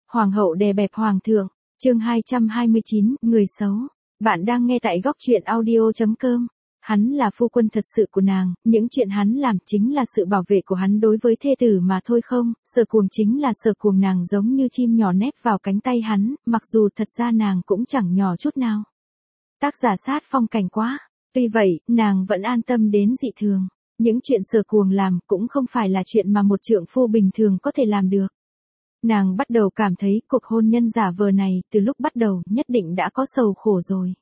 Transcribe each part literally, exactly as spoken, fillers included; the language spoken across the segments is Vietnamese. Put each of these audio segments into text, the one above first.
Hoàng hậu đè bẹp hoàng thượng, chương hai trăm hai mươi chín, người xấu. Bạn đang nghe tại góc truyện audio chấm com. Hắn là phu quân thật sự của nàng, những chuyện hắn làm chính là sự bảo vệ của hắn đối với thê tử mà thôi không, Sở Cuồng chính là Sở Cuồng, nàng giống như chim nhỏ nép vào cánh tay hắn, mặc dù thật ra nàng cũng chẳng nhỏ chút nào. Tác giả Sát Phong Cảnh quá. Tuy vậy, nàng vẫn an tâm đến dị thường. Những chuyện Sở Cuồng làm cũng không phải là chuyện mà một trượng phu bình thường có thể làm được. Nàng bắt đầu cảm thấy cuộc hôn nhân giả vờ này từ lúc bắt đầu nhất định đã có sầu khổ rồi.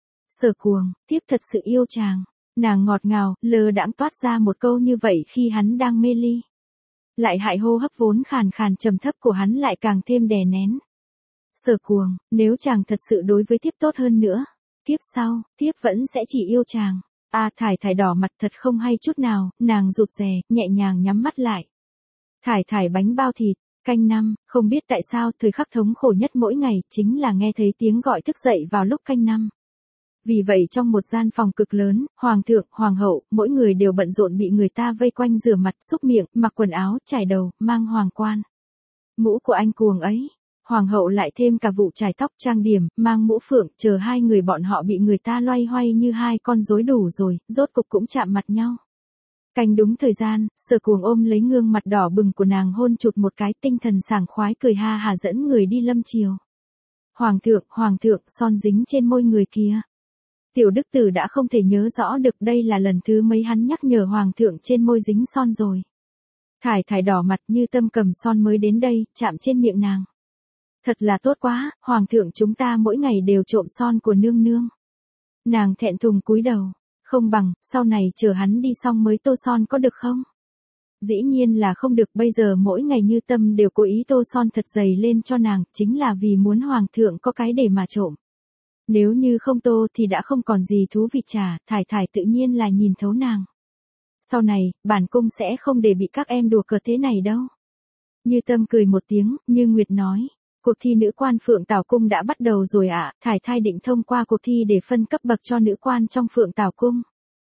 Sở Cuồng, tiếp thật sự yêu chàng. Nàng ngọt ngào, lơ đãng toát ra một câu như vậy khi hắn đang mê ly. Lại hại hô hấp vốn khàn khàn trầm thấp của hắn lại càng thêm đè nén. Sở Cuồng, nếu chàng thật sự đối với tiếp tốt hơn nữa, kiếp sau, tiếp vẫn sẽ chỉ yêu chàng. A à, Thải Thải đỏ mặt thật không hay chút nào, nàng rụt rè, nhẹ nhàng nhắm mắt lại. Thải Thải bánh bao thịt. Canh năm, không biết tại sao thời khắc thống khổ nhất mỗi ngày chính là nghe thấy tiếng gọi thức dậy vào lúc canh năm. Vì vậy trong một gian phòng cực lớn, hoàng thượng, hoàng hậu, mỗi người đều bận rộn bị người ta vây quanh rửa mặt, xúc miệng, mặc quần áo, chải đầu, mang hoàng quan. Mũ của anh Cuồng ấy. Hoàng hậu lại thêm cả vụ chải tóc trang điểm, mang mũ phượng, chờ hai người bọn họ bị người ta loay hoay như hai con rối đủ rồi, rốt cục cũng chạm mặt nhau. Canh đúng thời gian, Sở Cuồng ôm lấy gương mặt đỏ bừng của nàng hôn chụt một cái, tinh thần sảng khoái cười ha hà dẫn người đi lâm chiều. Hoàng thượng, hoàng thượng, son dính trên môi người kia. Tiểu đức tử đã không thể nhớ rõ được đây là lần thứ mấy hắn nhắc nhở hoàng thượng trên môi dính son rồi. Thải Thải đỏ mặt như tâm cầm son mới đến đây, chạm trên miệng nàng. Thật là tốt quá, hoàng thượng chúng ta mỗi ngày đều trộm son của nương nương. Nàng thẹn thùng cúi đầu. Không bằng, sau này chờ hắn đi xong mới tô son có được không? Dĩ nhiên là không được, bây giờ mỗi ngày Như Tâm đều cố ý tô son thật dày lên cho nàng, chính là vì muốn hoàng thượng có cái để mà trộm. Nếu như không tô thì đã không còn gì thú vị trả, Thải Thải tự nhiên là nhìn thấu nàng. Sau này, bản cung sẽ không để bị các em đùa cợt thế này đâu. Như Tâm cười một tiếng, Như Nguyệt nói. Cuộc thi nữ quan Phượng Tảo Cung đã bắt đầu rồi ạ, à, Thải Thải định thông qua cuộc thi để phân cấp bậc cho nữ quan trong Phượng Tảo Cung.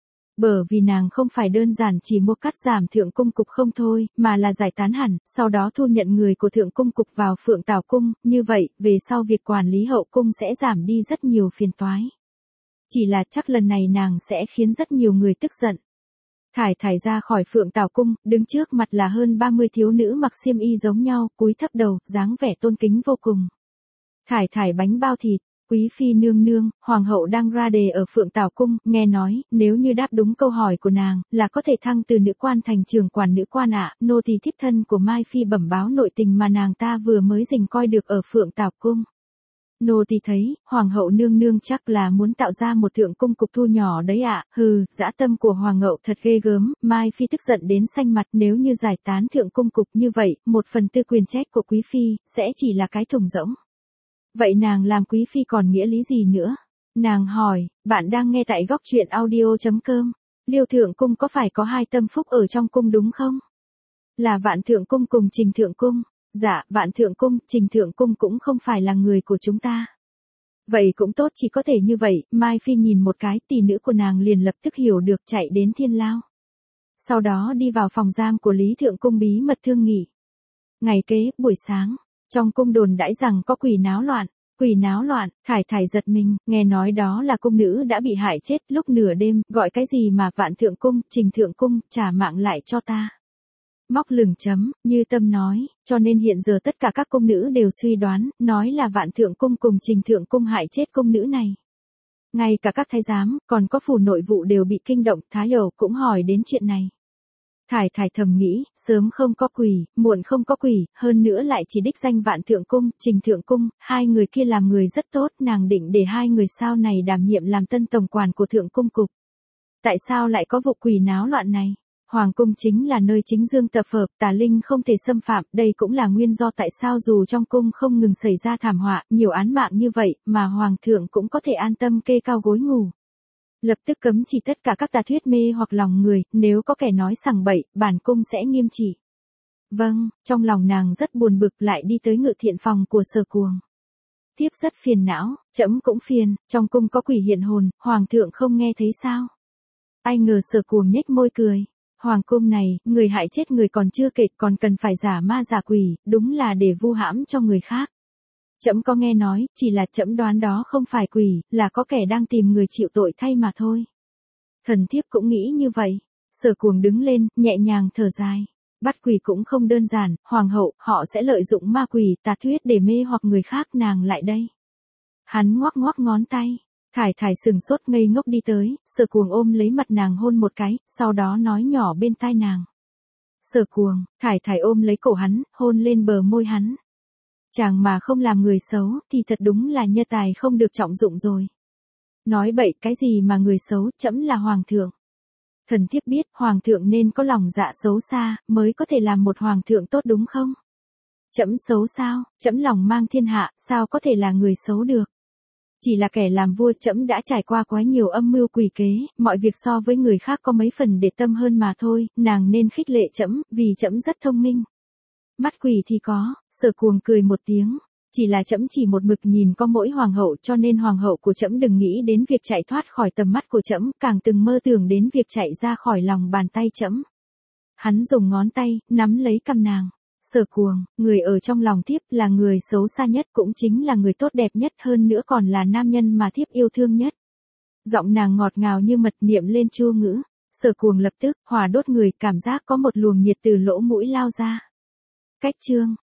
Bởi vì nàng không phải đơn giản chỉ mua cắt giảm Thượng Cung Cục không thôi, mà là giải tán hẳn, sau đó thu nhận người của Thượng Cung Cục vào Phượng Tảo Cung, như vậy, về sau việc quản lý hậu cung sẽ giảm đi rất nhiều phiền toái. Chỉ là chắc lần này nàng sẽ khiến rất nhiều người tức giận. Thải Thải ra khỏi Phượng Tảo Cung, đứng trước mặt là hơn ba mươi thiếu nữ mặc xiêm y giống nhau, cúi thấp đầu, dáng vẻ tôn kính vô cùng. Thải Thải bánh bao thịt, quý phi nương nương, hoàng hậu đang ra đề ở Phượng Tảo Cung, nghe nói, nếu như đáp đúng câu hỏi của nàng, là có thể thăng từ nữ quan thành trưởng quản nữ quan ạ, nô tỳ thiếp thân của Mai Phi bẩm báo nội tình mà nàng ta vừa mới rình coi được ở Phượng Tảo Cung. Nô tỳ thấy, hoàng hậu nương nương chắc là muốn tạo ra một Thượng Cung Cục thu nhỏ đấy ạ, à. Hừ, dã tâm của hoàng hậu thật ghê gớm, Mai Phi tức giận đến xanh mặt, nếu như giải tán Thượng Cung Cục như vậy, một phần tư quyền trách của quý phi, sẽ chỉ là cái thùng rỗng. Vậy nàng làm quý phi còn nghĩa lý gì nữa? Nàng hỏi, bạn đang nghe tại góc truyện audio chấm com, Liêu Thượng Cung có phải có hai tâm phúc ở trong cung đúng không? Là Vạn Thượng Cung cùng Trình Thượng Cung. Dạ, Vạn Thượng Cung, Trình Thượng Cung cũng không phải là người của chúng ta. Vậy cũng tốt, chỉ có thể như vậy, Mai Phi nhìn một cái, tỷ nữ của nàng liền lập tức hiểu được, chạy đến thiên lao. Sau đó đi vào phòng giam của Lý Thượng Cung bí mật thương nghị. Ngày kế, buổi sáng, trong cung đồn đãi rằng có quỷ náo loạn. Quỷ náo loạn, Thải Thải giật mình, nghe nói đó là cung nữ đã bị hại chết lúc nửa đêm, gọi cái gì mà Vạn Thượng Cung, Trình Thượng Cung, trả mạng lại cho ta. Móc lửng chấm, Như Tâm nói, cho nên hiện giờ tất cả các cung nữ đều suy đoán, nói là Vạn Thượng Cung cùng Trình Thượng Cung hại chết cung nữ này. Ngay cả các thái giám, còn có phủ nội vụ đều bị kinh động, Thái Hậu cũng hỏi đến chuyện này. Thải Thải thầm nghĩ, sớm không có quỷ, muộn không có quỷ, hơn nữa lại chỉ đích danh Vạn Thượng Cung, Trình Thượng Cung, hai người kia làm người rất tốt, nàng định để hai người sau này đảm nhiệm làm tân tổng quản của Thượng Cung Cục. Tại sao lại có vụ quỷ náo loạn này? Hoàng cung chính là nơi chính dương tập hợp, tà linh không thể xâm phạm, đây cũng là nguyên do tại sao dù trong cung không ngừng xảy ra thảm họa, nhiều án mạng như vậy, mà hoàng thượng cũng có thể an tâm kê cao gối ngủ. Lập tức cấm chỉ tất cả các tà thuyết mê hoặc lòng người, nếu có kẻ nói sằng bậy, bản cung sẽ nghiêm trị. Vâng, trong lòng nàng rất buồn bực, lại đi tới ngự thiện phòng của Sở Cuồng. Tiếp rất phiền não, trẫm cũng phiền, trong cung có quỷ hiện hồn, hoàng thượng không nghe thấy sao? Ai ngờ Sở Cuồng nhếch môi cười. Hoàng cung này, người hại chết người còn chưa kể, còn cần phải giả ma giả quỷ, đúng là để vu hãm cho người khác. Trẫm có nghe nói, chỉ là trẫm đoán đó không phải quỷ, là có kẻ đang tìm người chịu tội thay mà thôi. Thần thiếp cũng nghĩ như vậy. Sở Cuồng đứng lên, nhẹ nhàng thở dài. Bắt quỷ cũng không đơn giản, hoàng hậu, họ sẽ lợi dụng ma quỷ tà thuyết để mê hoặc người khác nàng lại đây. Hắn ngoắc ngoắc ngón tay. Thải Thải sừng sốt ngây ngốc đi tới, Sở Cuồng ôm lấy mặt nàng hôn một cái, sau đó nói nhỏ bên tai nàng. Sở Cuồng, Thải Thải ôm lấy cổ hắn, hôn lên bờ môi hắn. Chàng mà không làm người xấu, thì thật đúng là nhân tài không được trọng dụng rồi. Nói bậy cái gì mà người xấu, trẫm là hoàng thượng. Thần thiếp biết, hoàng thượng nên có lòng dạ xấu xa, mới có thể làm một hoàng thượng tốt đúng không? Trẫm xấu sao, trẫm lòng mang thiên hạ, sao có thể là người xấu được? Chỉ là kẻ làm vua, trẫm đã trải qua quá nhiều âm mưu quỷ kế, mọi việc so với người khác có mấy phần để tâm hơn mà thôi, nàng nên khích lệ trẫm, vì trẫm rất thông minh. Mắt quỷ thì có, Sở Cuồng cười một tiếng, chỉ là trẫm chỉ một mực nhìn có mỗi hoàng hậu, cho nên hoàng hậu của trẫm đừng nghĩ đến việc chạy thoát khỏi tầm mắt của trẫm, càng từng mơ tưởng đến việc chạy ra khỏi lòng bàn tay trẫm. Hắn dùng ngón tay nắm lấy cằm nàng. Sở Cuồng, người ở trong lòng thiếp là người xấu xa nhất, cũng chính là người tốt đẹp nhất, hơn nữa còn là nam nhân mà thiếp yêu thương nhất. Giọng nàng ngọt ngào như mật, niệm lên chu ngữ. Sở Cuồng lập tức hỏa đốt người, cảm giác có một luồng nhiệt từ lỗ mũi lao ra. Cách chương